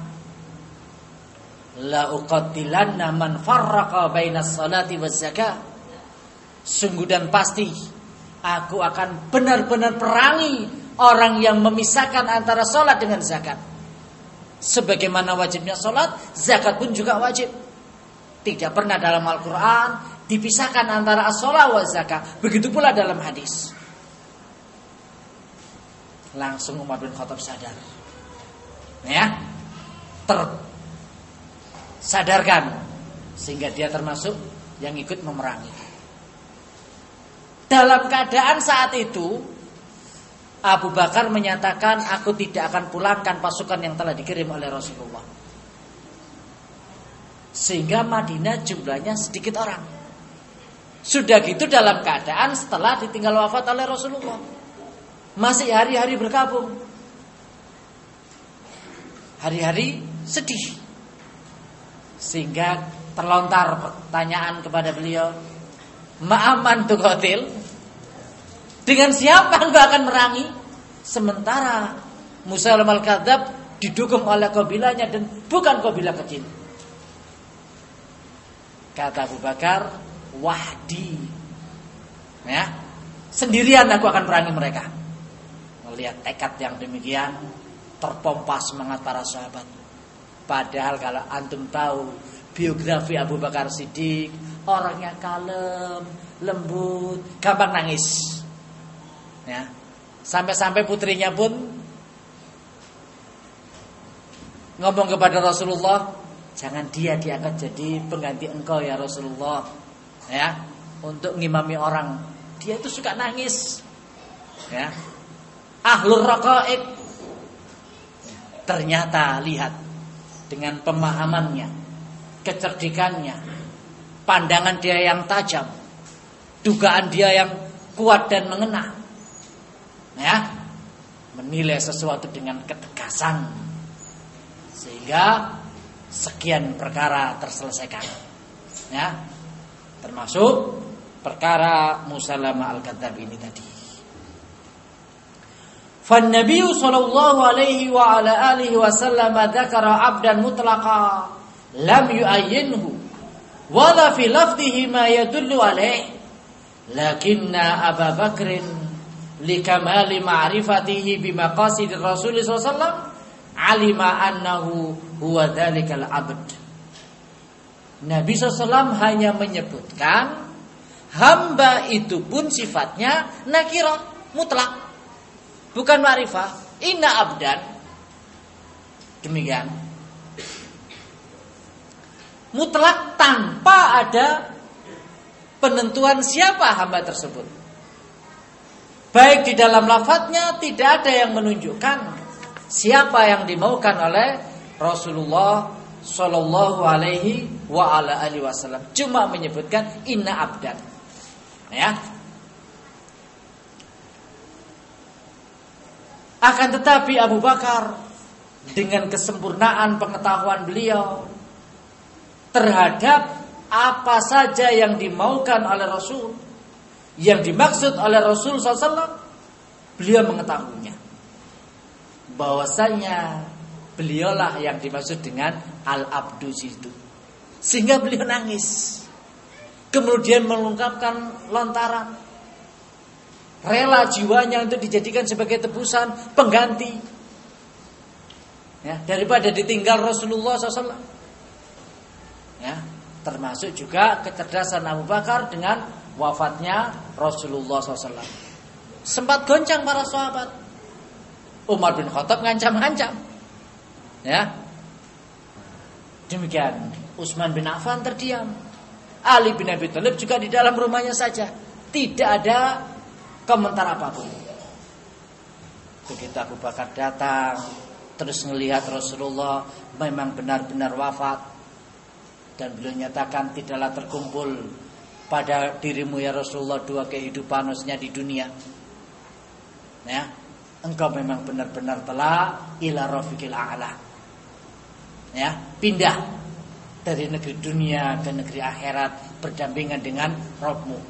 la uqatilanna man farraqa bainas salati waz zakah. Sungguh dan pasti aku akan benar-benar perangi orang yang memisahkan antara salat dengan zakat. Sebagaimana wajibnya salat, zakat pun juga wajib. Tidak pernah dalam Al-Quran dipisahkan antara as-salat wa zakat. Begitu pula dalam hadis. Langsung Umar bin Khattab sadar, ya, tersadarkan, sehingga dia termasuk yang ikut memerangi. Dalam keadaan saat itu Abu Bakar menyatakan, aku tidak akan pulangkan pasukan yang telah dikirim oleh Rasulullah. Sehingga Madinah jumlahnya sedikit orang. Sudah gitu dalam keadaan setelah ditinggal wafat oleh Rasulullah, masih hari-hari berkabung, hari-hari sedih. Sehingga terlontar pertanyaan kepada beliau, ma'aman tuqatil, dengan siapa engkau akan merangi? Sementara Musailamah al-Kadzab didukung oleh kabilahnya dan bukan kabilah kecil. Kata Abu Bakar, wahdi, ya, sendirian aku akan merangi mereka. Melihat tekad yang demikian, terpompa semangat para sahabat. Padahal kalau antum tahu biografi Abu Bakar Siddiq, orangnya kalem, lembut, gampang nangis. Ya, sampai-sampai putrinya pun ngomong kepada Rasulullah, jangan dia diangkat jadi pengganti engkau ya Rasulullah, ya, untuk ngimami orang. Dia itu suka nangis, ya, ahlur raqaiq. Ternyata lihat, dengan pemahamannya, kecerdikannya, pandangan dia yang tajam, dugaan dia yang kuat dan mengena, ya, menilai sesuatu dengan ketegasan, sehingga sekian perkara terselesaikan, ya, termasuk perkara Musailamah al-Kadzab ini tadi. Fan Nabi sallallahu alaihi wa ala alihi wasallam dzakara 'abdan mutlaqa lam yu'ayyinhu wa la fi lafdhihi ma yadullu alaihi, lakinna Abu Bakrin likamali ma'rifatihi bimaqasid Rasul sallallahu alaihi wasallam alima annahu huwa dzalikal 'abd. Nabi sallallahu alaihi wasallam hanya menyebutkan hamba itu pun sifatnya nakirah mutlak, bukan ma'rifah. Inna abdan, demikian, mutlak tanpa ada penentuan siapa hamba tersebut. Baik di dalam lafadznya tidak ada yang menunjukkan siapa yang dimaukan oleh Rasulullah sallallahu alaihi wa ala alihi wasallam. Cuma menyebutkan inna abdan, ya. Akan tetapi Abu Bakar dengan kesempurnaan pengetahuan beliau terhadap apa saja yang dimaukan oleh Rasul, yang dimaksud oleh Rasul sallallahu alaihi wasallam, beliau mengetahuinya. Bahwasanya beliaulah yang dimaksud dengan al-abdu itu. Sehingga beliau nangis. Kemudian mengungkapkan lontaran, rela jiwanya untuk dijadikan sebagai tebusan pengganti, ya, daripada ditinggal Rasulullah sallallahu alaihi wasallam. Ya, termasuk juga kecerdasan Abu Bakar dengan wafatnya Rasulullah sallallahu alaihi wasallam. Sempat goncang para sahabat. Umar bin Khattab ngancam-ngancam. Ya. Demikian Utsman bin Affan terdiam. Ali bin Abi Thalib juga di dalam rumahnya saja, tidak ada komentar apapun. Begitu Abu Bakar datang, terus melihat Rasulullah memang benar-benar wafat, dan beliau nyatakan, tidaklah terkumpul pada dirimu ya Rasulullah dua kehidupan, maksudnya di dunia. Ya, engkau memang benar-benar telah ila rafiqil a'la. Ya, pindah dari negeri dunia ke negeri akhirat berdampingan dengan Rabbmu.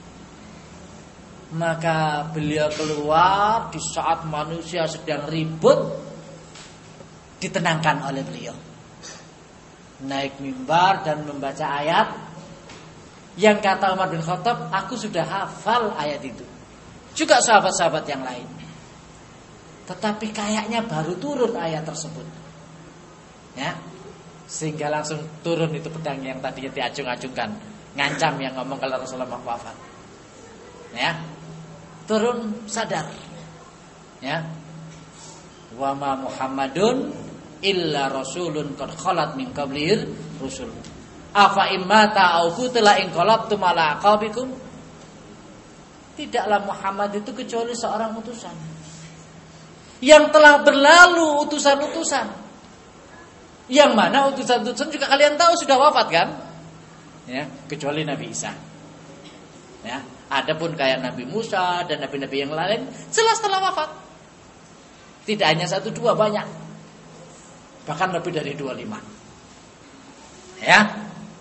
Maka beliau keluar di saat manusia sedang ribut, ditenangkan oleh beliau. Naik mimbar dan membaca ayat yang kata Umar bin Khattab, aku sudah hafal ayat itu. Juga sahabat-sahabat yang lain. Tetapi kayaknya baru turun ayat tersebut. Ya, sehingga langsung turun itu pedang yang tadinya diacung-acungkan, ngancam yang ngomong kalau Rasulullah wafat. Ya, turun sadar. Ya, wa ma Muhammadun illa rasulun qad khalat min qablihir rusul. Afa immata au qutila in qalabtum ala aqabikum. Tidaklah Muhammad itu kecuali seorang utusan yang telah berlalu utusan-utusan. Yang mana utusan-utusan juga kalian tahu sudah wafat kan? Ya, kecuali Nabi Isa. Ya, adapun kayak Nabi Musa dan nabi-nabi yang lain jelas telah wafat. Tidak hanya satu dua, banyak. Bahkan lebih dari dua puluh lima. Ya.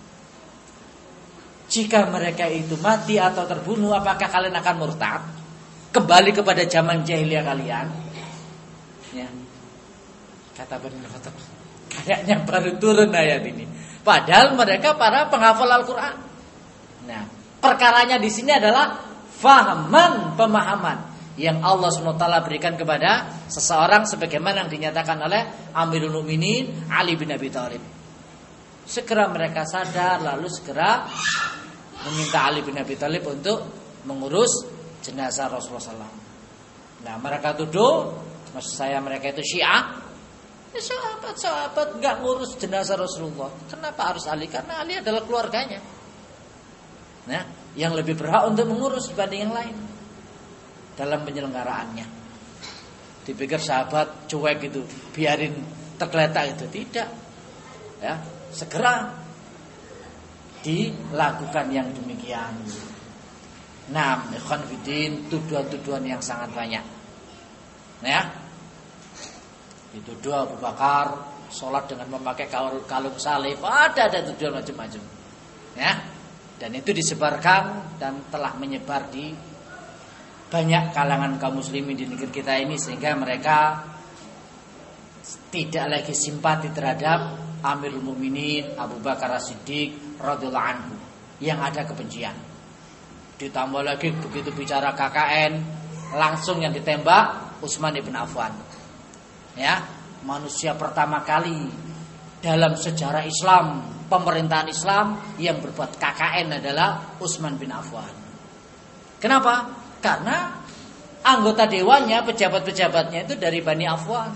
Jika mereka itu mati atau terbunuh, apakah kalian akan murtad? Kembali kepada zaman jahiliyah kalian? Ya. Kata Ibnu Khattab, kayaknya baru turun ayat ini. Padahal mereka para penghafal Al-Quran. Nah, perkaranya di sini adalah fahaman, pemahaman yang Allah subhanahu wa taala berikan kepada seseorang sebagaimana yang dinyatakan oleh Amirul Mukminin Ali bin Abi Thalib. Segera mereka sadar, lalu segera meminta Ali bin Abi Thalib untuk mengurus jenazah Rasulullah sallallahu alaihi wasallam. Nah, mereka tuduh, maksud saya mereka itu Syiah. Ya, sahabat-sahabat nggak ngurus jenazah Rasulullah. Kenapa harus Ali? Karena Ali adalah keluarganya. Nah, yang lebih berhak untuk mengurus dibanding yang lain dalam penyelenggaraannya. Dipikir sahabat cuek gitu, biarin tergeletak itu, tidak. Ya, segera dilakukan yang demikian. Nah, ikhwan fillah, tuduhan-tuduhan yang sangat banyak. Ya. Dituduh Abu Bakar sholat dengan memakai kalung salib, ada ada tuduhan macam-macam. Ya. Dan itu disebarkan dan telah menyebar di banyak kalangan kaum muslimin di negeri kita ini, sehingga mereka tidak lagi simpati terhadap Amirul Mukminin Abu Bakar As-Siddiq radhiyallahu anhu, yang ada kebencian. Ditambah lagi begitu bicara K K N, langsung yang ditembak Utsman bin Affan. Ya, manusia pertama kali dalam sejarah Islam, pemerintahan Islam yang berbuat K K N adalah Utsman bin Affan. Kenapa? Karena anggota dewannya, pejabat-pejabatnya itu dari Bani Affan.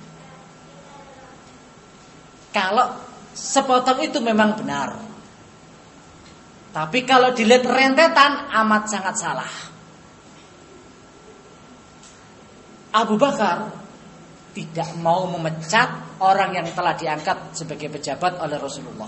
Kalau sepotong itu memang benar, tapi kalau dilihat rentetan amat sangat salah. Abu Bakar tidak mau memecat orang yang telah diangkat sebagai pejabat oleh Rasulullah.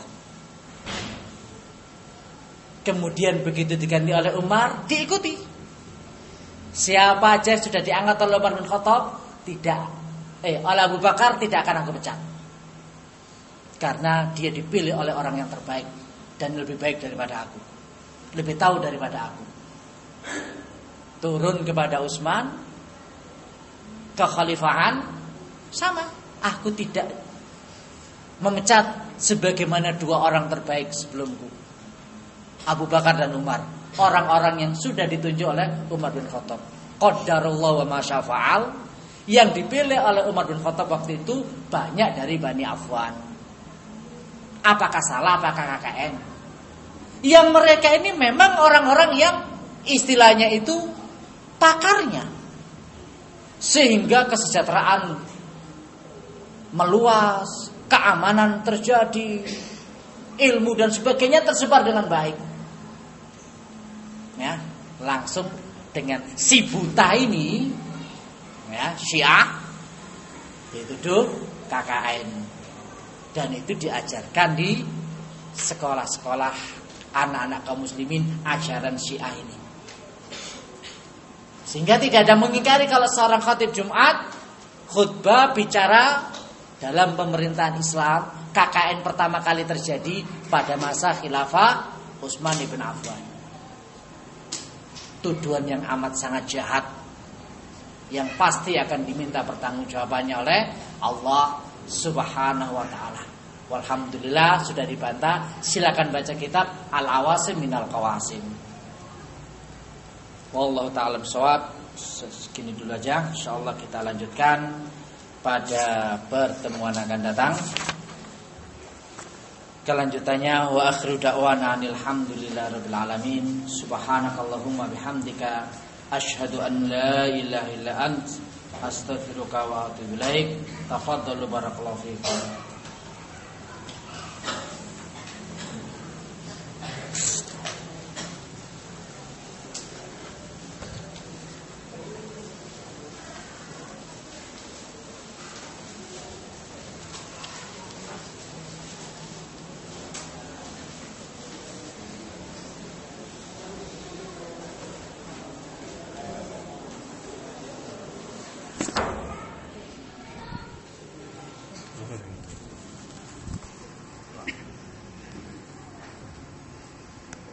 Kemudian begitu diganti oleh Umar, diikuti. Siapa aja sudah diangkat oleh Umar bin Khattab, tidak eh oleh Abu Bakar, tidak akan aku pecat. Karena dia dipilih oleh orang yang terbaik. dan lebih baik daripada aku, lebih tahu daripada aku. Turun kepada Utsman, kekhalifahan sama. Aku tidak memecat sebagaimana dua orang terbaik sebelumku, Abu Bakar dan Umar, orang-orang yang sudah ditunjuk oleh Umar bin Khattab. Qadarullah wa ma syafa'al, yang dipilih oleh Umar bin Khattab waktu itu banyak dari Bani Affan. Apakah salah, apakah K K N? Yang mereka ini memang orang-orang yang istilahnya itu pakarnya, sehingga kesejahteraan meluas, keamanan terjadi, ilmu dan sebagainya tersebar dengan baik. Ya, langsung dengan si buta ini, ya, Syiah, dituduh K K N, dan itu diajarkan di sekolah-sekolah anak-anak kaum muslimin ajaran Syiah ini. Sehingga tidak ada mengingkari kalau seorang khatib Jumat khutbah bicara dalam pemerintahan Islam. K K N pertama kali terjadi pada masa khilafah Utsman bin Affan. Tuduhan yang amat sangat jahat, yang pasti akan diminta pertanggungjawabannya oleh Allah Subhanahu wa taala. Walhamdulillah sudah dibantah. Silakan baca kitab Al-Awasim minal Qawasim. Wallahu taala bisawab. Segini dulu aja. Insyaallah kita lanjutkan pada pertemuan akan datang. Kelanjutannya wa akhiru da'wana alhamdulillahirabbil alamin. Subhanakallahumma bihamdika asyhadu an la ilaha illa ant astaghfiruka wa atubu ilaik. Tafadhalu barakallahu fiikum.